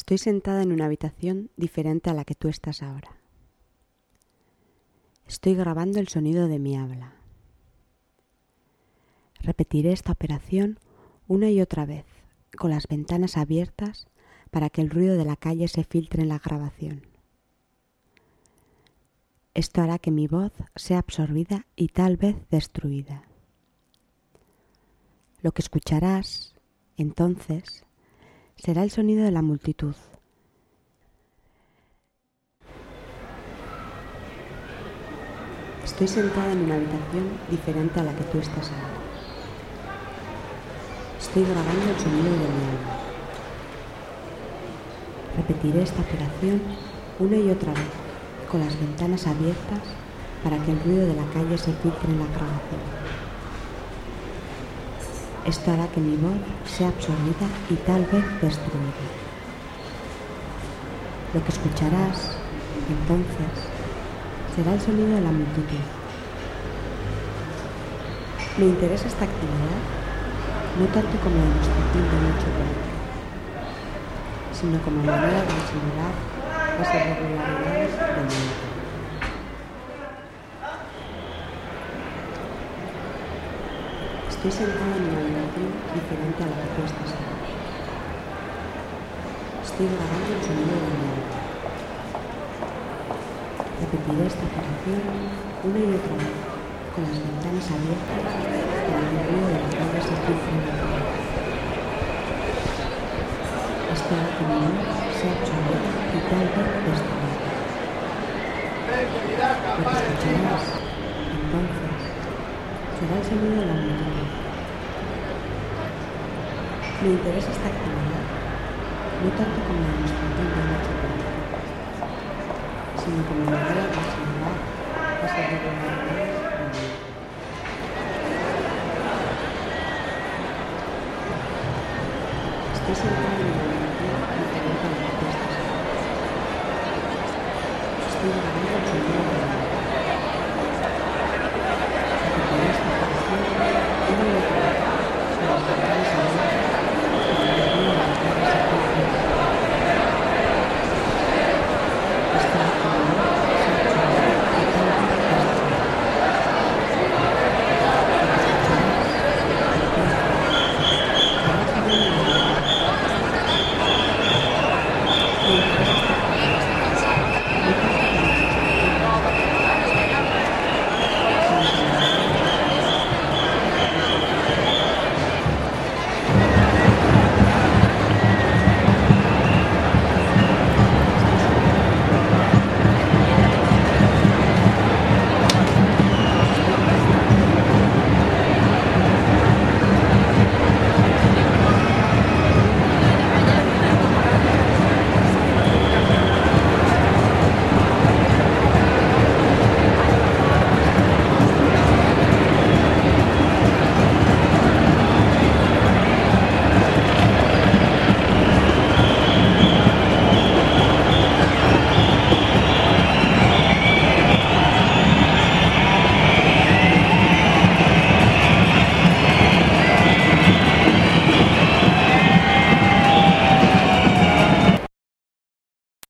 Estoy sentada en una habitación diferente a la que tú estás ahora. Estoy grabando el sonido de mi habla. Repetiré esta operación una y otra vez, con las ventanas abiertas para que el ruido de la calle se filtre en la grabación. Esto hará que mi voz sea absorbida y tal vez destruida. Lo que escucharás, entonces, será el sonido de la multitud. Estoy sentada en una habitación diferente a la que tú estás ahora. Estoy grabando el sonido de mi alma. Repetiré esta operación una y otra vez, con las ventanas abiertas para que el ruido de la calle se filtre en la grabación. Esto hará que mi voz sea absorbida y tal vez destruida. Lo que escucharás, entonces, será el sonido de la multitud. Me interesa esta actividad, no tanto como demostración de un hecho político, sino como manera de disimular las irregularidades del mundo. Estoy sentada en una habitación diferente a la que tú estás ahora. Estoy grabando el sonido de mi alma. Repetiré esta operación una y otra vez, con las ventanas abiertas para que el ruido de la calle se filtre en la grabación. Esto hará que mi voz sea absorbida y tal vez destruida. Lo que escucharás, entonces, será el sonido de la multitud. Me interesa esta actividad, no tanto como demostración de un hecho político, sino como manera de disimular las irregularidades del mundo. Estoy sentada en una